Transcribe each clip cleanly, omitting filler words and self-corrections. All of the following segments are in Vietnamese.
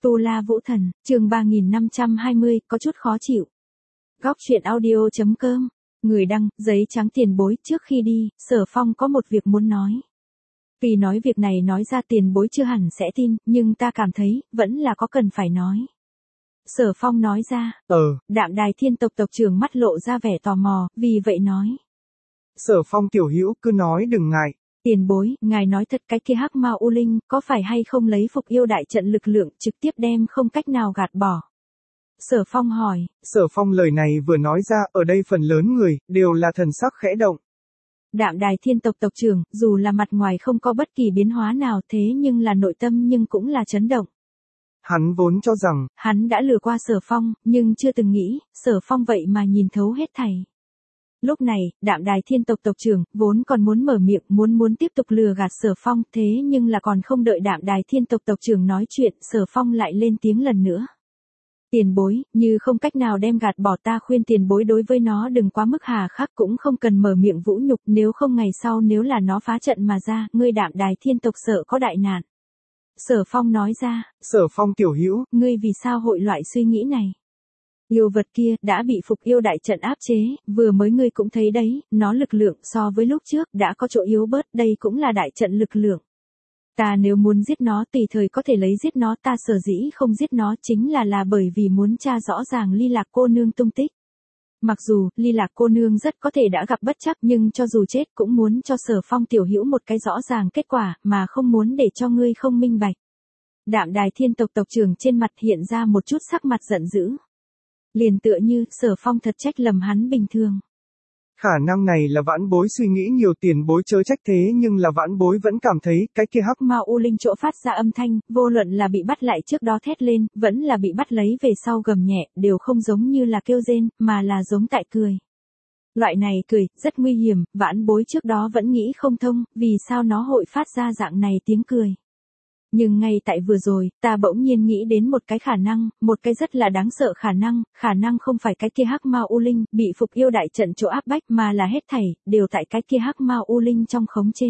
Tu La Vũ Thần, chương 3520, có chút khó chịu. Góc truyện audio.com, người đăng, giấy trắng tiền bối. Trước khi đi, Sở Phong có một việc muốn nói. Vì nói việc này nói ra tiền bối chưa hẳn sẽ tin, nhưng ta cảm thấy, vẫn là có cần phải nói. Sở Phong nói ra. Đạm Đài Thiên tộc tộc trưởng mắt lộ ra vẻ tò mò, vì vậy nói. Sở Phong tiểu hữu cứ nói đừng ngại. Tiền bối, ngài nói thật cái kia Hắc Ma U Linh, có phải hay không lấy Phục Yêu đại trận lực lượng trực tiếp đem không cách nào gạt bỏ? Sở Phong hỏi. Sở Phong lời này vừa nói ra, ở đây phần lớn người, đều là thần sắc khẽ động. Đạm Đài Thiên tộc tộc trưởng, dù là mặt ngoài không có bất kỳ biến hóa nào thế nhưng là nội tâm nhưng cũng là chấn động. Hắn vốn cho rằng, hắn đã lừa qua Sở Phong, nhưng chưa từng nghĩ, Sở Phong vậy mà nhìn thấu hết thảy. Lúc này, Đạm Đài Thiên tộc tộc trưởng, vốn còn muốn mở miệng, muốn tiếp tục lừa gạt Sở Phong, thế nhưng là còn không đợi Đạm Đài Thiên tộc tộc trưởng nói chuyện, Sở Phong lại lên tiếng lần nữa. Tiền bối, như không cách nào đem gạt bỏ, ta khuyên tiền bối đối với nó đừng quá mức hà khắc, cũng không cần mở miệng vũ nhục, nếu không ngày sau nếu là nó phá trận mà ra, ngươi Đạm Đài Thiên tộc sợ có đại nạn. Sở Phong nói ra. Sở Phong tiểu hữu, ngươi vì sao hội loại suy nghĩ này? Yêu vật kia đã bị Phục Yêu đại trận áp chế, vừa mới ngươi cũng thấy đấy, nó lực lượng so với lúc trước đã có chỗ yếu bớt, đây cũng là đại trận lực lượng. Ta nếu muốn giết nó tùy thời có thể lấy giết nó, ta sở dĩ không giết nó chính là bởi vì muốn tra rõ ràng Ly Lạc cô nương tung tích. Mặc dù Ly Lạc cô nương rất có thể đã gặp bất trắc, nhưng cho dù chết cũng muốn cho Sở Phong tiểu hữu một cái rõ ràng kết quả, mà không muốn để cho ngươi không minh bạch. Đạm Đài Thiên tộc tộc trưởng trên mặt hiện ra một chút sắc mặt giận dữ. Liền tựa như Sở Phong thật trách lầm hắn bình thường. Khả năng này là vãn bối suy nghĩ nhiều, tiền bối chớ trách, thế nhưng là vãn bối vẫn cảm thấy cái kia Hắc Ma U Linh chỗ phát ra âm thanh, vô luận là bị bắt lại trước đó thét lên, vẫn là bị bắt lấy về sau gầm nhẹ, đều không giống như là kêu rên, mà là giống tại cười. Loại này cười, rất nguy hiểm, vãn bối trước đó vẫn nghĩ không thông, vì sao nó hội phát ra dạng này tiếng cười. Nhưng ngay tại vừa rồi, ta bỗng nhiên nghĩ đến một cái khả năng, một cái rất là đáng sợ khả năng không phải cái kia Hắc Ma U Linh bị Phục Yêu đại trận chỗ áp bách, mà là hết thảy đều tại cái kia Hắc Ma U Linh trong khống chế.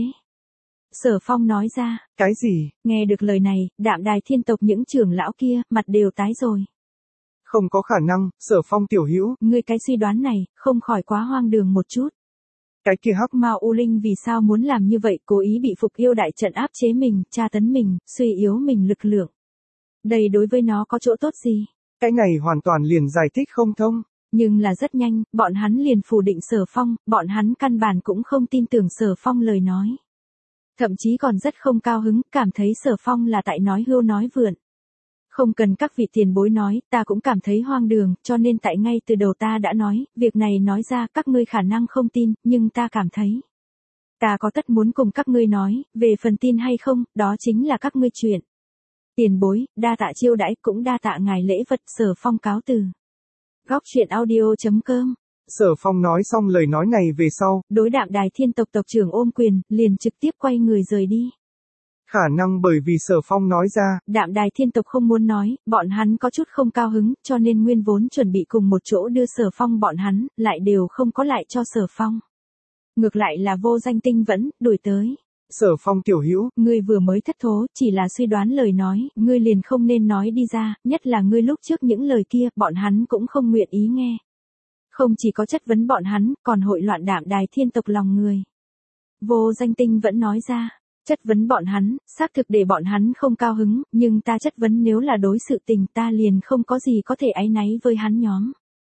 Sở Phong nói ra. Cái gì? Nghe được lời này, Đạm Đài Thiên tộc những trưởng lão kia, mặt đều tái rồi. Không có khả năng, Sở Phong tiểu hữu. Ngươi cái suy đoán này, không khỏi quá hoang đường một chút. Cái kia Hắc Ma U Linh vì sao muốn làm như vậy, cố ý bị Phục Yêu đại trận áp chế mình, tra tấn mình, suy yếu mình lực lượng. Đây đối với nó có chỗ tốt gì? Cái này hoàn toàn liền giải thích không thông. Nhưng là rất nhanh, bọn hắn liền phủ định Sở Phong, bọn hắn căn bản cũng không tin tưởng Sở Phong lời nói. Thậm chí còn rất không cao hứng, cảm thấy Sở Phong là tại nói hưu nói vượn. Không cần các vị tiền bối nói, ta cũng cảm thấy hoang đường, cho nên tại ngay từ đầu ta đã nói, việc này nói ra các ngươi khả năng không tin, nhưng ta cảm thấy. Ta có tất muốn cùng các ngươi nói, về phần tin hay không, đó chính là các ngươi chuyện. Tiền bối, đa tạ chiêu đãi, cũng đa tạ ngài lễ vật. Sở Phong cáo từ. Góc truyện audio.com. Sở Phong nói xong lời nói này về sau, đối Đạm Đài Thiên tộc tộc trưởng ôm quyền, liền trực tiếp quay người rời đi. Khả năng bởi vì Sở Phong nói ra, Đạm Đài Thiên tộc không muốn nói, bọn hắn có chút không cao hứng, cho nên nguyên vốn chuẩn bị cùng một chỗ đưa Sở Phong bọn hắn, lại đều không có lại cho Sở Phong. Ngược lại là Vô Danh Tinh vẫn đuổi tới. Sở Phong tiểu hữu, ngươi vừa mới thất thố, chỉ là suy đoán lời nói, ngươi liền không nên nói đi ra, nhất là ngươi lúc trước những lời kia, bọn hắn cũng không nguyện ý nghe. Không chỉ có chất vấn bọn hắn, còn hội loạn Đạm Đài Thiên tộc lòng người. Vô Danh Tinh vẫn nói ra. Chất vấn bọn hắn, xác thực để bọn hắn không cao hứng, nhưng ta chất vấn nếu là đối sự tình, ta liền không có gì có thể áy náy với hắn nhóm.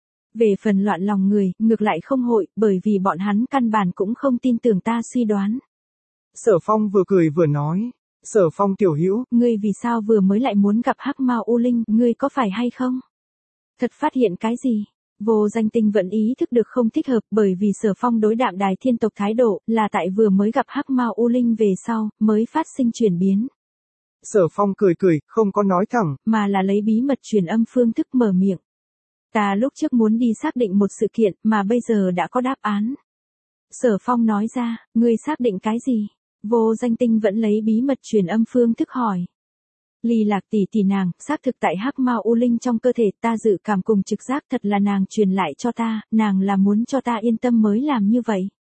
Về phần loạn lòng người, ngược lại không hội, bởi vì bọn hắn căn bản cũng không tin tưởng ta suy đoán. Sở Phong vừa cười vừa nói. Sở Phong tiểu hữu, ngươi vì sao vừa mới lại muốn gặp Hắc Ma U Linh, ngươi có phải hay không? Thật phát hiện cái gì? Vô Danh Tinh vẫn ý thức được không thích hợp, bởi vì Sở Phong đối Đạm Đài Thiên tộc thái độ, là tại vừa mới gặp Hắc Ma U Linh về sau, mới phát sinh chuyển biến. Sở Phong cười, không có nói thẳng, mà là lấy bí mật truyền âm phương thức mở miệng. Ta lúc trước muốn đi xác định một sự kiện, mà bây giờ đã có đáp án. Sở Phong nói ra, ngươi xác định cái gì? Vô Danh Tinh vẫn lấy bí mật truyền âm phương thức hỏi. Ly Lạc tỷ tỷ nàng, xác thực tại Hắc Ma U Linh trong cơ thể, ta dự cảm cùng trực giác thật là nàng truyền lại cho ta, nàng là muốn cho ta yên tâm mới làm như vậy.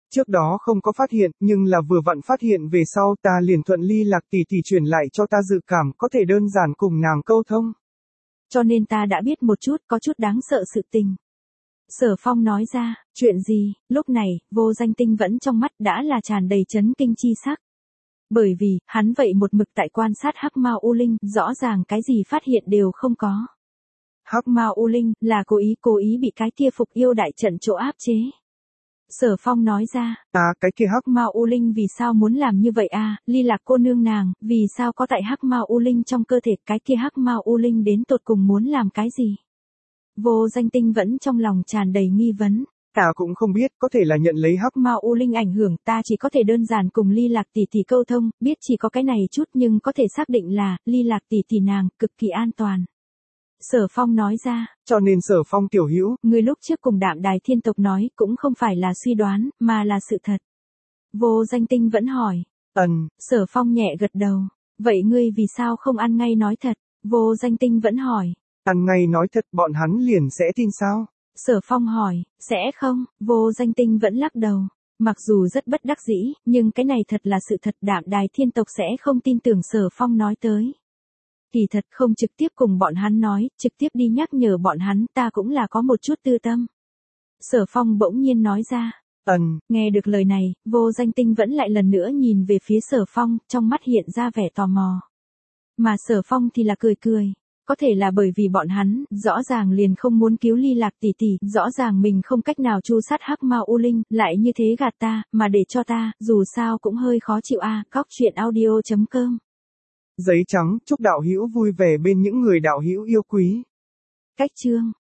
Trước đó không có phát hiện, nhưng là vừa vặn phát hiện về sau ta liền thuận ly lạc tỷ tỷ truyền lại cho ta dự cảm có thể đơn giản cùng nàng câu thông. Cho nên ta đã biết một chút, có chút đáng sợ sự tình. Sở Phong nói ra, chuyện gì, lúc này, Vô Danh Tinh vẫn trong mắt đã là tràn đầy chấn kinh chi sắc. Bởi vì, hắn vậy một mực tại quan sát Hắc Mao U Linh, rõ ràng cái gì phát hiện đều không có. Hắc Mao U Linh, là cố ý bị cái kia phục yêu đại trận chỗ áp chế. Sở Phong nói ra, cái kia Hắc Mao U Linh vì sao muốn làm như vậy Ly Lạc cô nương nàng, vì sao có tại Hắc Mao U Linh trong cơ thể, cái kia Hắc Mao U Linh đến tột cùng muốn làm cái gì? Vô Danh Tinh vẫn trong lòng tràn đầy nghi vấn. Ta cũng không biết, có thể là nhận lấy Hắc Mao U Linh ảnh hưởng, ta chỉ có thể đơn giản cùng Ly Lạc tỷ tỷ câu thông, biết chỉ có cái này chút nhưng có thể xác định là, Ly Lạc tỷ tỷ nàng, cực kỳ an toàn. Sở Phong nói ra, cho nên Sở Phong tiểu hữu, người lúc trước cùng Đạm Đài Thiên tộc nói, cũng không phải là suy đoán, mà là sự thật. Vô Danh Tinh vẫn hỏi. Sở Phong nhẹ gật đầu. Vậy ngươi vì sao không ăn ngay nói thật? Vô Danh Tinh vẫn hỏi. Ăn ngay nói thật bọn hắn liền sẽ tin sao? Sở Phong hỏi, sẽ không? Vô Danh Tinh vẫn lắc đầu. Mặc dù rất bất đắc dĩ, nhưng cái này thật là sự thật, Đạm Đài Thiên tộc sẽ không tin tưởng Sở Phong nói tới. Kỳ thật không trực tiếp cùng bọn hắn nói, trực tiếp đi nhắc nhở bọn hắn, ta cũng là có một chút tư tâm. Sở Phong bỗng nhiên nói ra. Nghe được lời này, Vô Danh Tinh vẫn lại lần nữa nhìn về phía Sở Phong, trong mắt hiện ra vẻ tò mò. Mà Sở Phong thì là cười cười. Có thể là bởi vì bọn hắn, rõ ràng liền không muốn cứu Ly Lạc tỷ tỷ, rõ ràng mình không cách nào tru sát Hắc Mao U Linh, lại như thế gạt ta, mà để cho ta, dù sao cũng hơi khó chịu Cóc truyện audio.com. Giấy trắng, chúc đạo hữu vui vẻ bên những người đạo hữu yêu quý. Cách chương